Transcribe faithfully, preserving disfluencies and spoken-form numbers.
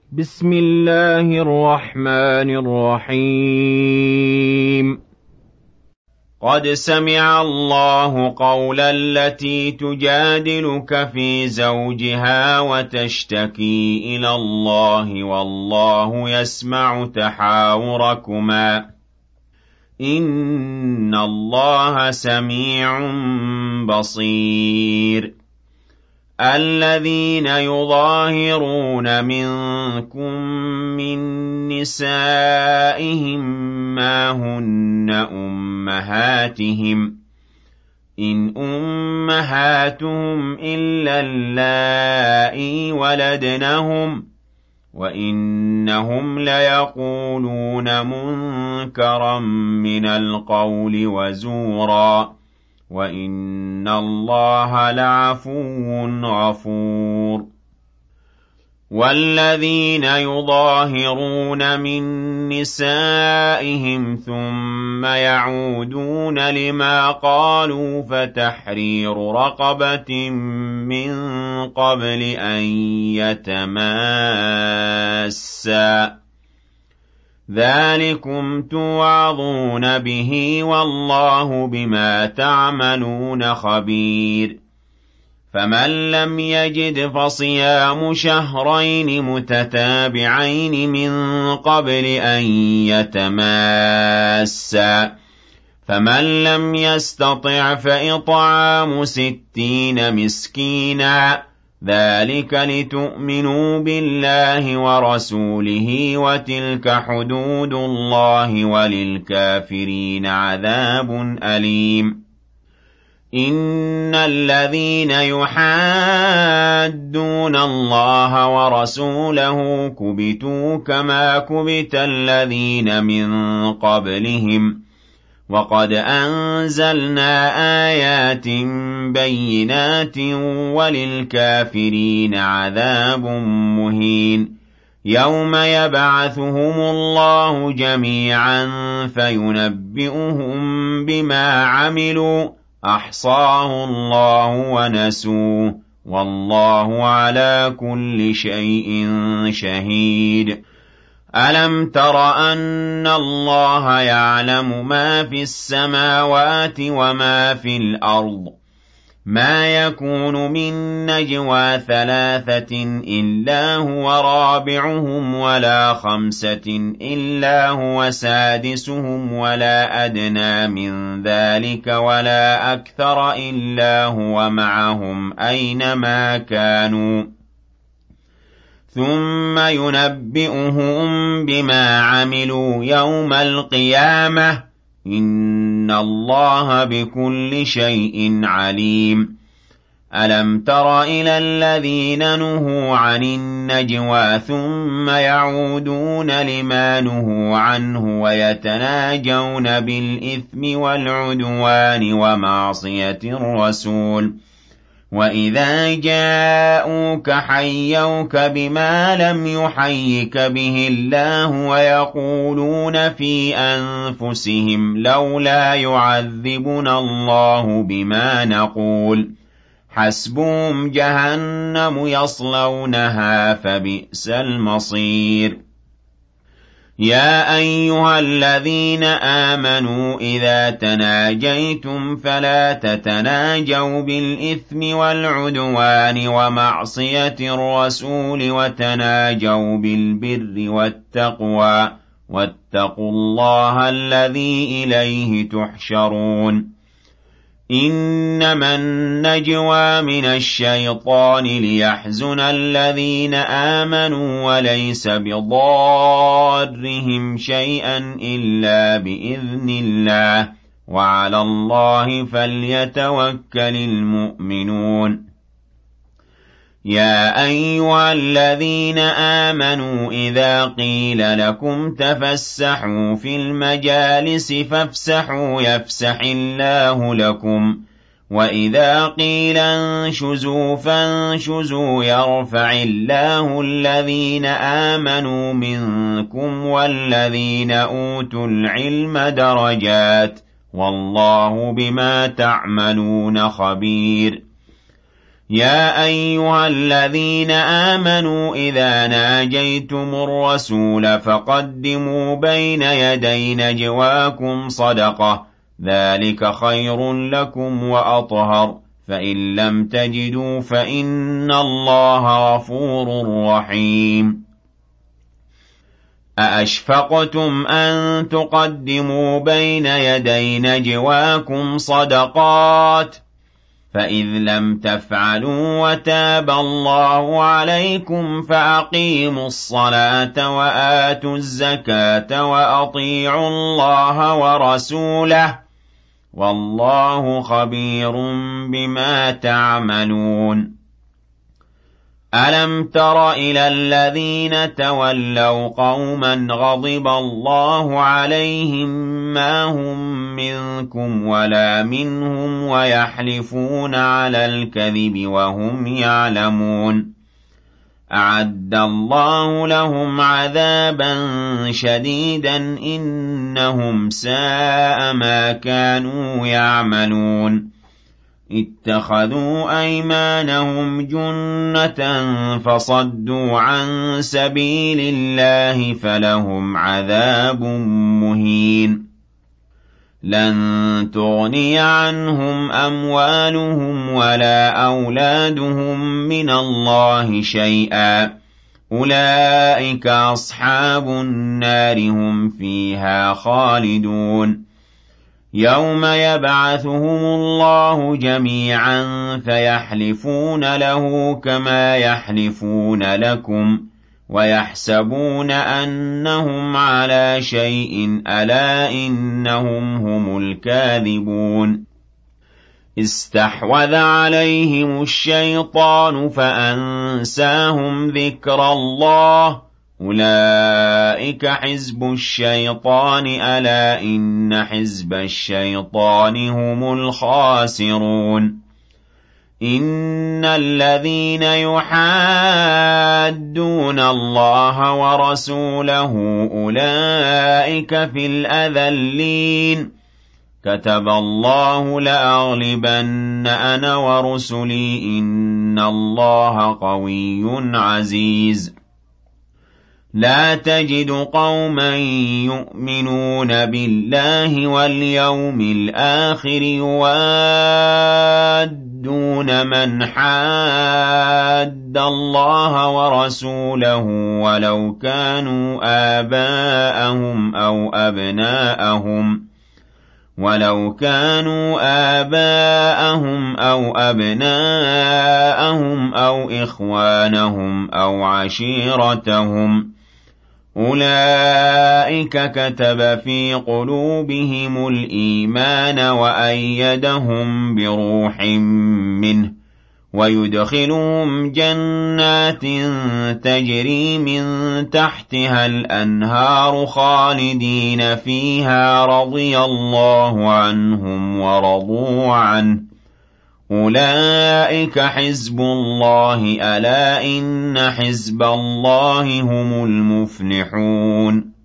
بسم الله الرحمن الرحيم. قد سمع الله قول التي تجادلك في زوجها وتشتكي إلى الله والله يسمع تحاوركما إن الله سميع بصير. الذين يظاهرون منكم من نسائهم ما هن أمهاتهم إن أمهاتهم إلا اللائي ولدنهم وإنهم ليقولون منكرا من القول وزورا وَإِنَّ اللَّهَ لَعَفُوٌّ غَفُورٌ. وَالَّذِينَ يُظَاهِرُونَ مِن نِّسَائِهِمْ ثُمَّ يَعُودُونَ لِمَا قَالُوا فَتَحْرِيرُ رَقَبَةٍ مِّن قَبْلِ أَن يَتَمَاسَّا ذَلِكُمْ تُوعَظُونَ بِهِ وَاللَّهُ بِمَا تَعْمَلُونَ خَبِيرٌ. فَمَن لَّمْ يَجِدْ فَصِيَامُ شَهْرَيْنِ مُتَتَابِعَيْنِ مِن قَبْلِ أَن يَتَمَاسَّا فَمَن لَّمْ يَسْتَطِعْ فَإِطْعَامُ سِتِّينَ مِسْكِينًا ذَلِكَ لِتُؤْمِنُوا بِاللَّهِ وَرَسُولِهِ وَتِلْكَ حُدُودُ اللَّهِ وَلِلْكَافِرِينَ عَذَابٌ أَلِيمٌ. إِنَّ الَّذِينَ يُحَادُّونَ اللَّهَ وَرَسُولَهُ كُبِتُوا كَمَا كُبِتَ الَّذِينَ مِن قَبْلِهِمْ وَقَدْ أَنزَلْنَا آيَاتٍ بَيِّنَاتٍ وَلِلْكَافِرِينَ عَذَابٌ مُّهِينٌ. يَوْمَ يَبْعَثُهُمُ اللَّهُ جَمِيعًا فَيُنَبِّئُهُم بِمَا عَمِلُوا أَحْصَاهُ اللَّهُ وَنَسُوهُ وَاللَّهُ عَلَىٰ كُلِّ شَيْءٍ شَهِيدٌ. أَلَمْ تَرَ أَنَّ اللَّهَ يَعْلَمُ مَا فِي السَّمَاوَاتِ وَمَا في الْأَرْضِ مَا يَكُونُ مِن نَّجْوَىٰ ثَلَاثَةٍ إِلَّا هُوَ رَابِعُهُمْ وَلَا خَمْسَةٍ إِلَّا هُوَ سَادِسُهُمْ وَلَا أَدْنَىٰ مِن ذَٰلِكَ وَلَا أَكْثَرَ إِلَّا هُوَ مَعَهُمْ أَيْنَمَا كَانُوا ثُمَّ يُنَبِّئُهُم بِمَا عَمِلُوا يَوْمَ الْقِيَامَةِ إِنَّ اللَّهَ بِكُلِّ شَيْءٍ عَلِيمٌ. أَلَمْ تَرَ إِلَى الَّذِينَ نُهُوا عَنِ النَّجْوَىٰ ثُمَّ يَعُودُونَ لِمَا نُهُوا عَنْهُ وَيَتَنَاجَوْنَ بِالْإِثْمِ وَالْعُدْوَانِ وَمَعْصِيَتِ الرَّسُولِ وَإِذَا جَاءُوكَ حَيَّوْكَ بِمَا لَمْ يُحَيِّكَ بِهِ اللَّهُ وَيَقُولُونَ فِي أَنفُسِهِمْ لَوْلَا يُعَذِّبُنَا اللَّهُ بِمَا نَقُولُ حَسْبُهُمْ جَهَنَّمُ يَصْلَوْنَهَا فَبِئْسَ الْمَصِيرُ. يَا أَيُّهَا الَّذِينَ آمَنُوا إِذَا تَنَاجَيْتُمْ فَلَا تَتَنَاجَوْا بِالْإِثْمِ وَالْعُدْوَانِ وَمَعْصِيَتِ الرَّسُولِ وَتَنَاجَوْا بِالْبِرِّ وَالتَّقْوَىٰ وَاتَّقُوا اللَّهَ الَّذِي إِلَيْهِ تُحْشَرُونَ. إِنَّمَا النَّجْوَىٰ مِنَ الشَّيْطَانِ لِيَحْزُنَ الَّذِينَ آمَنُوا وَلَيْسَ بِضَارِّهِمْ شَيْئًا إِلَّا بِإِذْنِ اللَّهِ وَعَلَى اللَّهِ فَلْيَتَوَكَّلِ الْمُؤْمِنُونَ. يَا أَيُّهَا الَّذِينَ آمَنُوا إِذَا قِيلَ لَكُمْ تَفَسَّحُوا فِي الْمَجَالِسِ فَافْسَحُوا يَفْسَحِ اللَّهُ لَكُمْ وَإِذَا قِيلَ انشُزُوا فَانشُزُوا يَرْفَعِ اللَّهُ الَّذِينَ آمَنُوا مِنكُمْ وَالَّذِينَ أُوتُوا الْعِلْمَ دَرَجَاتٍ وَاللَّهُ بِمَا تَعْمَلُونَ خَبِيرٌ. يَا أَيُّهَا الَّذِينَ آمَنُوا إِذَا نَاجَيْتُمُ الرَّسُولَ فَقَدِّمُوا بَيْنَ يَدَيْ نَجْوَاكُمْ صَدَقَةً ذَلِكَ خَيْرٌ لَّكُمْ وَأَطْهَرُ فَإِن لَّمْ تَجِدُوا فَإِنَّ اللَّهَ غَفُورٌ رَّحِيمٌ أَأَشْفَقْتُمْ أَن تُقَدِّمُوا بَيْنَ يَدَيْ نَجْوَاكُمْ صَدَقَاتٍ فَإِذْ لَمْ تَفْعَلُوا وَتَابَ اللَّهُ عَلَيْكُمْ فَأَقِيمُوا الصَّلَاةَ وَآتُوا الزَّكَاةَ وَأَطِيعُوا اللَّهَ وَرَسُولَهُ وَاللَّهُ خَبِيرٌ بِمَا تَعْمَلُونَ أَلَمْ تَرَ إِلَى الَّذِينَ تَوَلَّوْا قَوْمًا غَضِبَ اللَّهُ عَلَيْهِم مَّا هُم مِّنكُمْ وَلَا مِنْهُمْ وَيَحْلِفُونَ عَلَى الْكَذِبِ وَهُمْ يَعْلَمُونَ أَعَدَّ اللَّهُ لَهُمْ عَذَابًا شَدِيدًا إِنَّهُمْ سَاءَ مَا كَانُوا يَعْمَلُونَ اتَّخَذُوا أَيْمَانَهُمْ جُنَّةً فَصَدُّوا عَن سَبِيلِ اللَّهِ فَلَهُمْ عَذَابٌ مُّهِينٌ لَّن تُغْنِيَ عَنْهُمْ أَمْوَالُهُمْ وَلَا أَوْلَادُهُم مِّنَ اللَّهِ شَيْئًا أُولَٰئِكَ أَصْحَابُ النَّارِ هُمْ فِيهَا خَالِدُونَ يَوْمَ يَبْعَثُهُمُ اللَّهُ جَمِيعًا فَيَحْلِفُونَ لَهُ كَمَا يَحْلِفُونَ لَكُمْ وَيَحْسَبُونَ أَنَّهُمْ عَلَىٰ شَيْءٍ أَلَا إِنَّهُمْ هُمُ الْكَاذِبُونَ اسْتَحْوَذَ عَلَيْهِمُ الشَّيْطَانُ فَأَنسَاهُمْ ذِكْرَ اللَّهِ أُولَٰئِكَ حِزْبُ الشَّيْطَانِ أَلَا إِنَّ حِزْبَ الشَّيْطَانِ هُمُ الْخَاسِرُونَ إِنَّ الَّذِينَ يُحَادُّونَ اللَّهَ وَرَسُولَهُ أُولَٰئِكَ فِي الْأَذَلِّينَ كَتَبَ اللَّهُ لَأَغْلِبَنَّ أَنَا وَرُسُلِي إِنَّ اللَّهَ قَوِيٌّ عَزِيزٌ لَا تَجِدُ قَوْمًا يُؤْمِنُونَ بِاللَّهِ وَالْيَوْمِ الْآخِرِ يُوَادُّونَ مَنْ حَادَّ اللَّهَ وَرَسُولَهُ وَلَوْ كَانُوا آبَاءَهُمْ أَوْ أَبْنَاءَهُمْ وَلَوْ كَانُوا آبَاءَهُمْ أَوْ أَبْنَاءَهُمْ أَوْ إِخْوَانَهُمْ أَوْ عَشِيرَتَهُمْ أُولَئِكَ كَتَبَ فِي قُلُوبِهِمُ الْإِيمَانَ وَأَيَّدَهُم بِرُوحٍ مِّنْهُ وَيُدْخِلُهُمْ جَنَّاتٍ تَجْرِي مِن تَحْتِهَا الْأَنْهَارُ خَالِدِينَ فِيهَا رَضِيَ اللَّهُ عَنْهُمْ وَرَضُوا عَنْهُ أُولَئِكَ حِزْبُ اللَّهِ أَلَا إِنَّ حِزْبَ اللَّهِ هُمُ الْمُفْلِحُونَ